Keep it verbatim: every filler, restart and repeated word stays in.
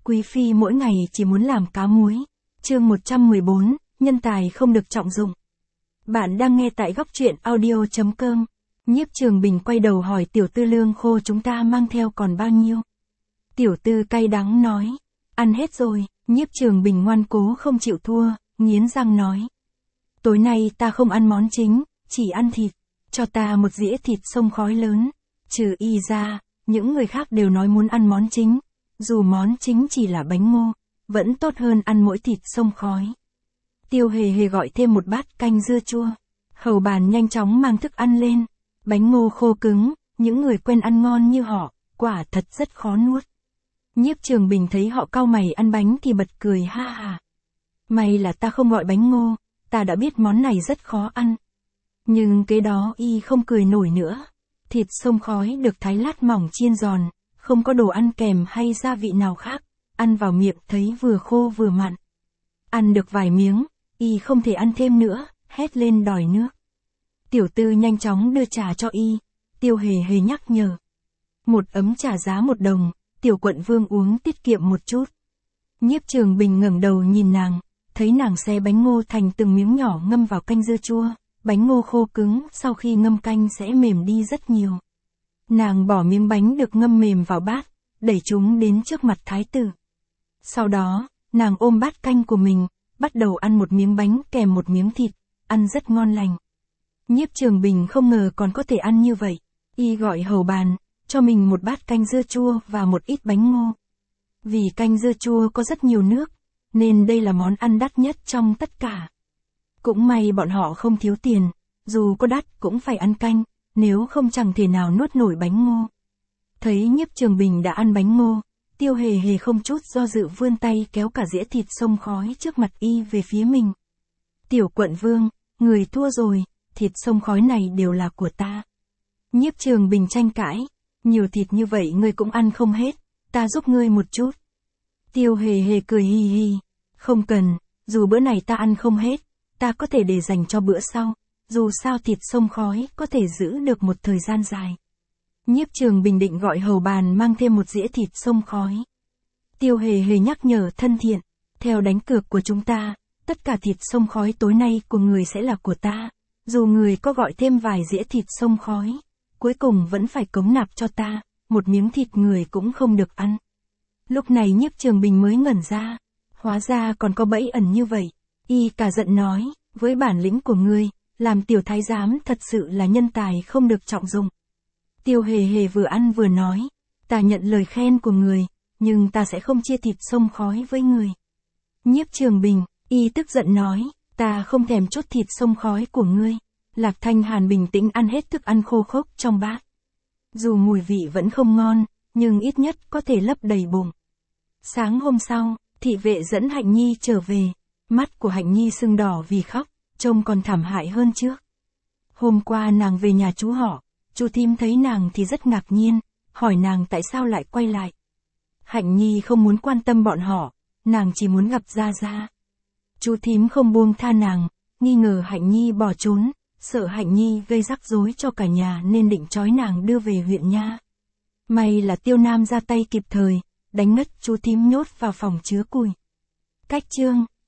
Quý phi mỗi ngày chỉ muốn làm cá muối. Chương một trăm mười bốn, nhân tài không được trọng dụng. Bạn đang nghe tại góc truyện audio chấm com. Nhiếp Trường Bình quay đầu hỏi tiểu tư lương khô chúng ta mang theo còn bao nhiêu. Tiểu tư cay đắng nói, ăn hết rồi. Nhiếp Trường Bình ngoan cố không chịu thua, nghiến răng nói. Tối nay ta không ăn món chính, chỉ ăn thịt, cho ta một dĩa thịt xông khói lớn. Trừ y ra, những người khác đều nói muốn ăn món chính, dù món chính chỉ là bánh ngô, vẫn tốt hơn ăn mỗi thịt xông khói. Tiêu Hề Hề gọi thêm một bát canh dưa chua. Hầu bàn nhanh chóng mang thức ăn lên. Bánh ngô khô cứng, những người quen ăn ngon như họ, quả thật rất khó nuốt. Nhiếp Trường Bình thấy họ cau mày ăn bánh thì bật cười ha ha. May là ta không gọi bánh ngô, ta đã biết món này rất khó ăn. Nhưng cái đó y không cười nổi nữa. Thịt xông khói được thái lát mỏng chiên giòn, không có đồ ăn kèm hay gia vị nào khác, ăn vào miệng thấy vừa khô vừa mặn. Ăn được vài miếng, y không thể ăn thêm nữa, hét lên đòi nước. Tiểu tư nhanh chóng đưa trà cho y, Tiêu Hề Hề nhắc nhở. Một ấm trà giá một đồng, tiểu quận vương uống tiết kiệm một chút. Nhiếp Trường Bình ngẩng đầu nhìn nàng, thấy nàng xé bánh ngô thành từng miếng nhỏ ngâm vào canh dưa chua, bánh ngô khô cứng sau khi ngâm canh sẽ mềm đi rất nhiều. Nàng bỏ miếng bánh được ngâm mềm vào bát, đẩy chúng đến trước mặt thái tử. Sau đó, nàng ôm bát canh của mình, bắt đầu ăn một miếng bánh kèm một miếng thịt, ăn rất ngon lành. Nhiếp Trường Bình không ngờ còn có thể ăn như vậy, y gọi hầu bàn, cho mình một bát canh dưa chua và một ít bánh ngô. Vì canh dưa chua có rất nhiều nước, nên đây là món ăn đắt nhất trong tất cả. Cũng may bọn họ không thiếu tiền, dù có đắt cũng phải ăn canh, nếu không chẳng thể nào nuốt nổi bánh ngô. Thấy Nhiếp Trường Bình đã ăn bánh ngô, Tiêu Hề Hề không chút do dự vươn tay kéo cả dĩa thịt xông khói trước mặt y về phía mình. Tiểu quận vương, người thua rồi, thịt xông khói này đều là của ta. Nhiếp Trường Bình tranh cãi, nhiều thịt như vậy ngươi cũng ăn không hết, ta giúp ngươi một chút. Tiêu Hề Hề cười hi hi, không cần, dù bữa này ta ăn không hết, ta có thể để dành cho bữa sau, dù sao thịt xông khói có thể giữ được một thời gian dài. Nhiếp Trường Bình định gọi hầu bàn mang thêm một dĩa thịt xông khói. Tiêu Hề Hề nhắc nhở thân thiện, theo đánh cược của chúng ta, tất cả thịt xông khói tối nay của người sẽ là của ta, dù người có gọi thêm vài dĩa thịt xông khói, cuối cùng vẫn phải cống nạp cho ta, một miếng thịt người cũng không được ăn. Lúc này Nhiếp Trường Bình mới ngẩn ra, hóa ra còn có bẫy ẩn như vậy, y cả giận nói, với bản lĩnh của ngươi, làm tiểu thái giám thật sự là nhân tài không được trọng dụng. Tiêu Hề Hề vừa ăn vừa nói, ta nhận lời khen của người, nhưng ta sẽ không chia thịt xông khói với người. Nhiếp Trường Bình, y tức giận nói, ta không thèm chút thịt xông khói của ngươi. Lạc Thanh Hàn bình tĩnh ăn hết thức ăn khô khốc trong bát. Dù mùi vị vẫn không ngon, nhưng ít nhất có thể lấp đầy bụng. Sáng hôm sau, thị vệ dẫn Hạnh Nhi trở về, mắt của Hạnh Nhi sưng đỏ vì khóc, trông còn thảm hại hơn trước. Hôm qua nàng về nhà chú họ, chú thím thấy nàng thì rất ngạc nhiên, hỏi nàng tại sao lại quay lại. Hạnh Nhi không muốn quan tâm bọn họ, nàng chỉ muốn gặp Gia Gia. Chú thím không buông tha nàng, nghi ngờ Hạnh Nhi bỏ trốn, sợ Hạnh Nhi gây rắc rối cho cả nhà nên định trói nàng đưa về huyện nha. May là Tiêu Nam ra tay kịp thời, đánh ngất chú thím nhốt vào phòng chứa củi. Cách chương